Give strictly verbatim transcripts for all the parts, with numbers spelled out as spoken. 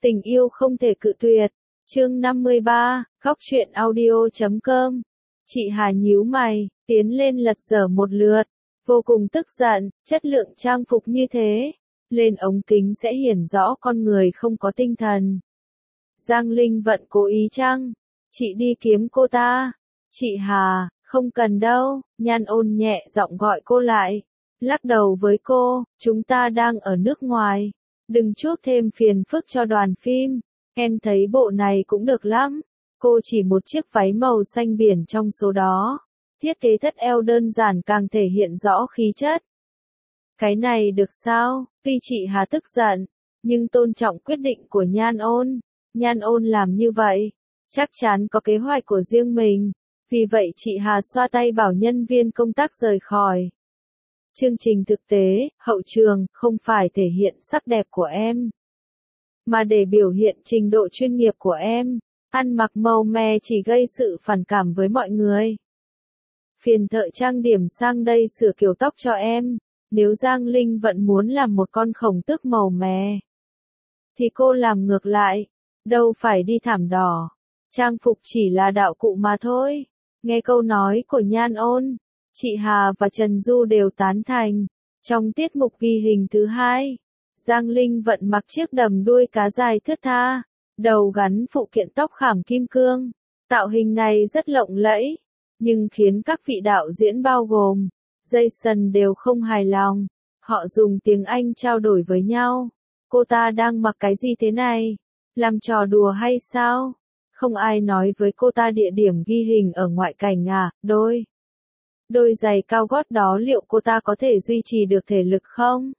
Tình yêu không thể cự tuyệt. Chương năm mươi ba, góc truyện audio chấm com. Chị Hà nhíu mày, tiến lên lật dở một lượt, vô cùng tức giận, chất lượng trang phục như thế, lên ống kính sẽ hiển rõ con người không có tinh thần. Giang Linh Vận cố ý chăng? Chị đi kiếm cô ta. Chị Hà, không cần đâu, Nhan Ôn nhẹ giọng gọi cô lại, lắc đầu với cô, chúng ta đang ở nước ngoài, đừng chuốc thêm phiền phức cho đoàn phim, em thấy bộ này cũng được lắm. Cô chỉ một chiếc váy màu xanh biển trong số đó, thiết kế thắt eo đơn giản càng thể hiện rõ khí chất. Cái này được sao? Tuy chị Hà tức giận, nhưng tôn trọng quyết định của Nhan Ôn. Nhan Ôn làm như vậy, chắc chắn có kế hoạch của riêng mình, vì vậy chị Hà xoa tay bảo nhân viên công tác rời khỏi. Chương trình thực tế, hậu trường, không phải thể hiện sắc đẹp của em, mà để biểu hiện trình độ chuyên nghiệp của em. Ăn mặc màu me chỉ gây sự phản cảm với mọi người. Phiền thợ trang điểm sang đây sửa kiểu tóc cho em. Nếu Giang Linh Vận muốn làm một con khổng tước màu me, thì cô làm ngược lại, đâu phải đi thảm đỏ. Trang phục chỉ là đạo cụ mà thôi. Nghe câu nói của Nhan Ôn, chị Hà và Trần Du đều tán thành. Trong tiết mục ghi hình thứ hai, Giang Linh Vận mặc chiếc đầm đuôi cá dài thướt tha, đầu gắn phụ kiện tóc khảm kim cương. Tạo hình này rất lộng lẫy, nhưng khiến các vị đạo diễn bao gồm Jason đều không hài lòng. Họ dùng tiếng Anh trao đổi với nhau. Cô ta đang mặc cái gì thế này? Làm trò đùa hay sao? Không ai nói với cô ta địa điểm ghi hình ở ngoại cảnh à? Đôi Đôi giày cao gót đó liệu cô ta có thể duy trì được thể lực không?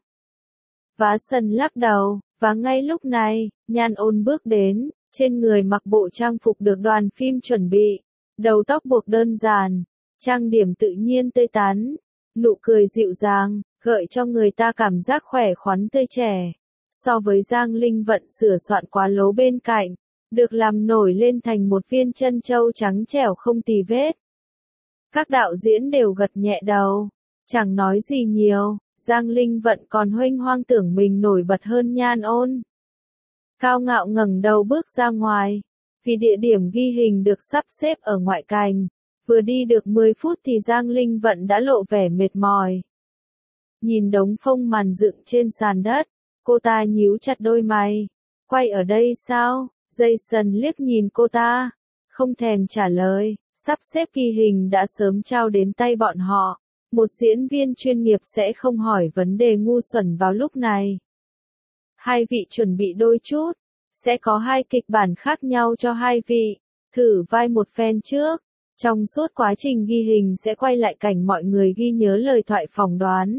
Vá Sân lắc đầu, và ngay lúc này, Nhan Ôn bước đến, trên người mặc bộ trang phục được đoàn phim chuẩn bị, đầu tóc buộc đơn giản, trang điểm tự nhiên tươi tắn, nụ cười dịu dàng, gợi cho người ta cảm giác khỏe khoắn tươi trẻ. So với Giang Linh Vận sửa soạn quá lố bên cạnh, được làm nổi lên thành một viên trân châu trắng trẻo không tì vết. Các đạo diễn đều gật nhẹ đầu, chẳng nói gì nhiều. Giang Linh Vận còn huênh hoang tưởng mình nổi bật hơn Nhan Ôn. Cao ngạo ngẩng đầu bước ra ngoài, vì địa điểm ghi hình được sắp xếp ở ngoại cảnh. Vừa đi được mười phút thì Giang Linh Vận đã lộ vẻ mệt mỏi. Nhìn đống phông màn dựng trên sàn đất, cô ta nhíu chặt đôi mày. Quay ở đây sao? Jason liếc nhìn cô ta, không thèm trả lời. Sắp xếp ghi hình đã sớm trao đến tay bọn họ. Một diễn viên chuyên nghiệp sẽ không hỏi vấn đề ngu xuẩn vào lúc này. Hai vị chuẩn bị đôi chút, sẽ có hai kịch bản khác nhau cho hai vị, thử vai một phen trước. Trong suốt quá trình ghi hình sẽ quay lại cảnh mọi người ghi nhớ lời thoại phỏng đoán.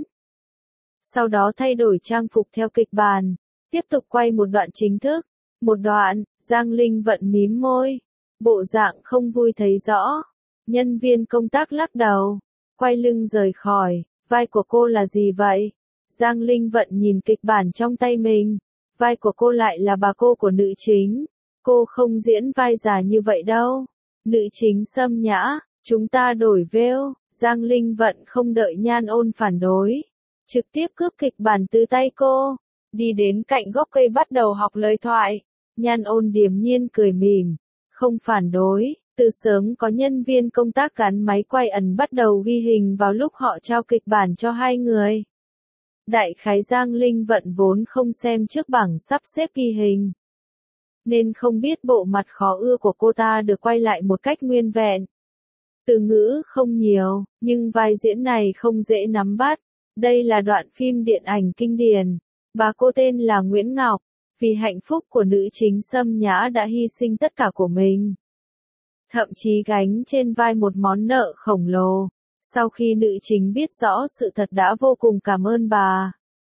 Sau đó thay đổi trang phục theo kịch bản, tiếp tục quay một đoạn chính thức. Một đoạn, Giang Linh Vận mím môi, bộ dạng không vui thấy rõ. Nhân viên công tác lắc đầu, quay lưng rời khỏi. Vai của cô là gì vậy? Giang Linh Vận nhìn kịch bản trong tay mình. Vai của cô lại là bà cô của nữ chính. Cô không diễn vai già như vậy đâu. Nữ chính Sâm Nhã, chúng ta đổi vêu. Giang Linh Vận không đợi Nhan Ôn phản đối, trực tiếp cướp kịch bản từ tay cô, đi đến cạnh gốc cây bắt đầu học lời thoại. Nhan Ôn điềm nhiên cười mỉm, không phản đối. Từ sớm có nhân viên công tác gắn máy quay ẩn bắt đầu ghi hình vào lúc họ trao kịch bản cho hai người. Đại khái Giang Linh Vận vốn không xem trước bảng sắp xếp ghi hình, nên không biết bộ mặt khó ưa của cô ta được quay lại một cách nguyên vẹn. Từ ngữ không nhiều, nhưng vai diễn này không dễ nắm bắt. Đây là đoạn phim điện ảnh kinh điển. Bà cô tên là Nguyễn Ngọc, vì hạnh phúc của nữ chính Sâm Nhã đã hy sinh tất cả của mình. Thậm chí gánh trên vai một món nợ khổng lồ. Sau khi nữ chính biết rõ sự thật đã vô cùng cảm ơn bà,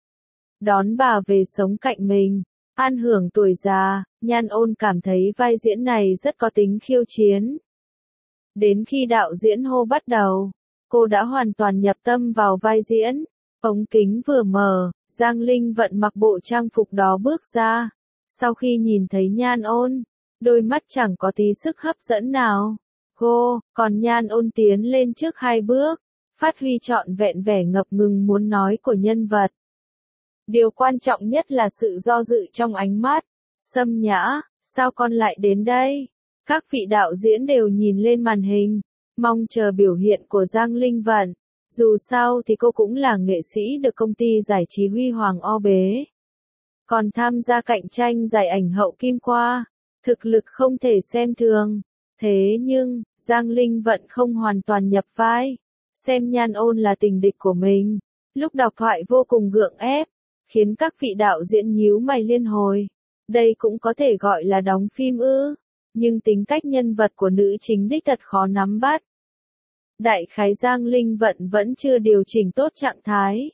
đón bà về sống cạnh mình, an hưởng tuổi già. Nhan Ôn cảm thấy vai diễn này rất có tính khiêu chiến. Đến khi đạo diễn hô bắt đầu, cô đã hoàn toàn nhập tâm vào vai diễn. Ống kính vừa mở, Giang Linh Vận mặc bộ trang phục đó bước ra. Sau khi nhìn thấy Nhan Ôn, đôi mắt chẳng có tí sức hấp dẫn nào. Cô, còn Nhan Ôn tiến lên trước hai bước, phát huy trọn vẹn vẻ ngập ngừng muốn nói của nhân vật. Điều quan trọng nhất là sự do dự trong ánh mắt. Sâm Nhã, sao con lại đến đây? Các vị đạo diễn đều nhìn lên màn hình, mong chờ biểu hiện của Giang Linh Vận. Dù sao thì cô cũng là nghệ sĩ được công ty giải trí huy hoàng o bế. Còn tham gia cạnh tranh giải ảnh hậu Kim Qua, thực lực không thể xem thường. Thế nhưng, Giang Linh Vận không hoàn toàn nhập vai, xem Nhan Ôn là tình địch của mình. Lúc đọc thoại vô cùng gượng ép, khiến các vị đạo diễn nhíu mày liên hồi. Đây cũng có thể gọi là đóng phim ư, nhưng tính cách nhân vật của nữ chính đích thật khó nắm bắt. Đại khái Giang Linh Vận vẫn chưa điều chỉnh tốt trạng thái,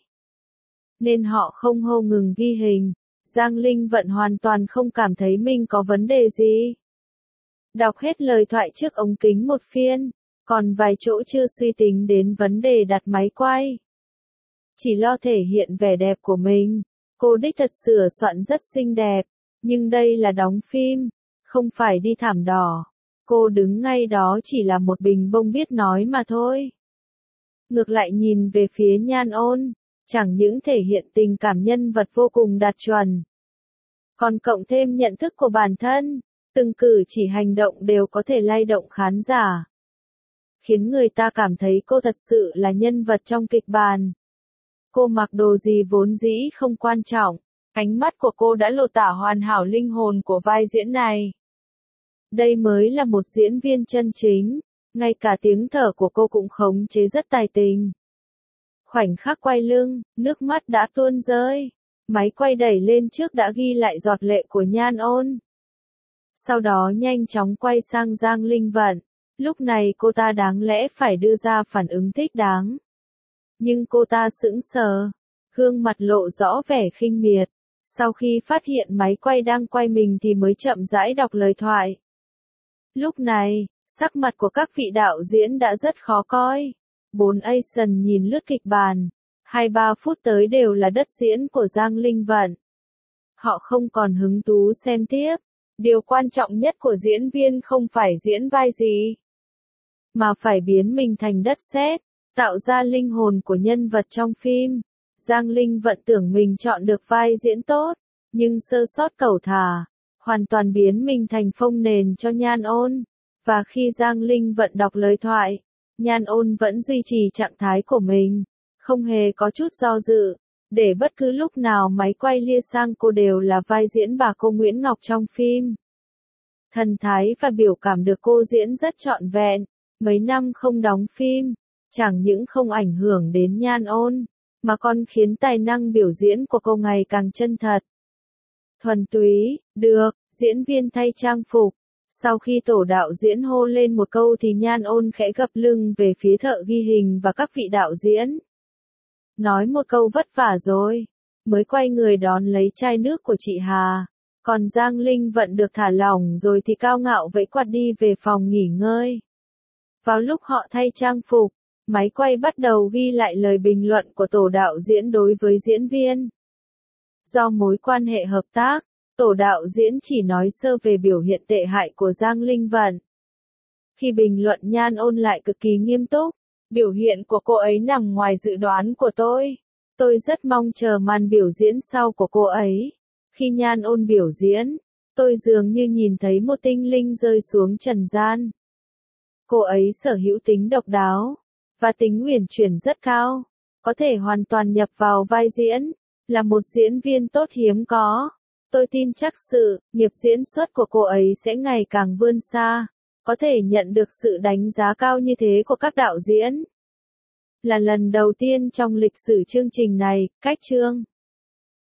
nên họ không hô ngừng ghi hình. Giang Linh Vận hoàn toàn không cảm thấy mình có vấn đề gì. Đọc hết lời thoại trước ống kính một phiên, còn vài chỗ chưa suy tính đến vấn đề đặt máy quay. Chỉ lo thể hiện vẻ đẹp của mình, cô đích thật sửa soạn rất xinh đẹp, nhưng đây là đóng phim, không phải đi thảm đỏ. Cô đứng ngay đó chỉ là một bình bông biết nói mà thôi. Ngược lại nhìn về phía Nhan Ôn, chẳng những thể hiện tình cảm nhân vật vô cùng đạt chuẩn, còn cộng thêm nhận thức của bản thân, từng cử chỉ hành động đều có thể lay động khán giả, khiến người ta cảm thấy cô thật sự là nhân vật trong kịch bản. Cô mặc đồ gì vốn dĩ không quan trọng, ánh mắt của cô đã lột tả hoàn hảo linh hồn của vai diễn này. Đây mới là một diễn viên chân chính, ngay cả tiếng thở của cô cũng khống chế rất tài tình. Khoảnh khắc quay lưng, nước mắt đã tuôn rơi, máy quay đẩy lên trước đã ghi lại giọt lệ của Nhan Ôn. Sau đó nhanh chóng quay sang Giang Linh Vận, lúc này cô ta đáng lẽ phải đưa ra phản ứng thích đáng. Nhưng cô ta sững sờ, gương mặt lộ rõ vẻ khinh miệt, sau khi phát hiện máy quay đang quay mình thì mới chậm rãi đọc lời thoại. Lúc này, sắc mặt của các vị đạo diễn đã rất khó coi. Bốn Asian nhìn lướt kịch bản, hai ba phút tới đều là đất diễn của Giang Linh Vận. Họ không còn hứng thú xem tiếp. Điều quan trọng nhất của diễn viên không phải diễn vai gì, mà phải biến mình thành đất sét, tạo ra linh hồn của nhân vật trong phim. Giang Linh Vận tưởng mình chọn được vai diễn tốt, nhưng sơ sót cẩu thả, hoàn toàn biến mình thành phông nền cho Nhan Ôn. Và khi Giang Linh Vận đọc lời thoại, Nhan Ôn vẫn duy trì trạng thái của mình, không hề có chút do dự, để bất cứ lúc nào máy quay lia sang cô đều là vai diễn bà cô Nguyễn Ngọc trong phim. Thần thái và biểu cảm được cô diễn rất trọn vẹn. Mấy năm không đóng phim, chẳng những không ảnh hưởng đến Nhan Ôn, mà còn khiến tài năng biểu diễn của cô ngày càng chân thật, thuần túy. Được, diễn viên thay trang phục. Sau khi tổ đạo diễn hô lên một câu thì Nhan Ôn khẽ gập lưng về phía thợ ghi hình và các vị đạo diễn. Nói một câu vất vả rồi, mới quay người đón lấy chai nước của chị Hà. Còn Giang Linh Vận được thả lỏng rồi thì cao ngạo vẫy quạt đi về phòng nghỉ ngơi. Vào lúc họ thay trang phục, máy quay bắt đầu ghi lại lời bình luận của tổ đạo diễn đối với diễn viên. Do mối quan hệ hợp tác, tổ đạo diễn chỉ nói sơ về biểu hiện tệ hại của Giang Linh Vận. Khi bình luận Nhan Ôn lại cực kỳ nghiêm túc, biểu hiện của cô ấy nằm ngoài dự đoán của tôi. Tôi rất mong chờ màn biểu diễn sau của cô ấy. Khi Nhan Ôn biểu diễn, tôi dường như nhìn thấy một tinh linh rơi xuống trần gian. Cô ấy sở hữu tính độc đáo, và tính uyển chuyển rất cao, có thể hoàn toàn nhập vào vai diễn, là một diễn viên tốt hiếm có. Tôi tin chắc sự nghiệp diễn xuất của cô ấy sẽ ngày càng vươn xa, có thể nhận được sự đánh giá cao như thế của các đạo diễn. Là lần đầu tiên trong lịch sử chương trình này, cách chương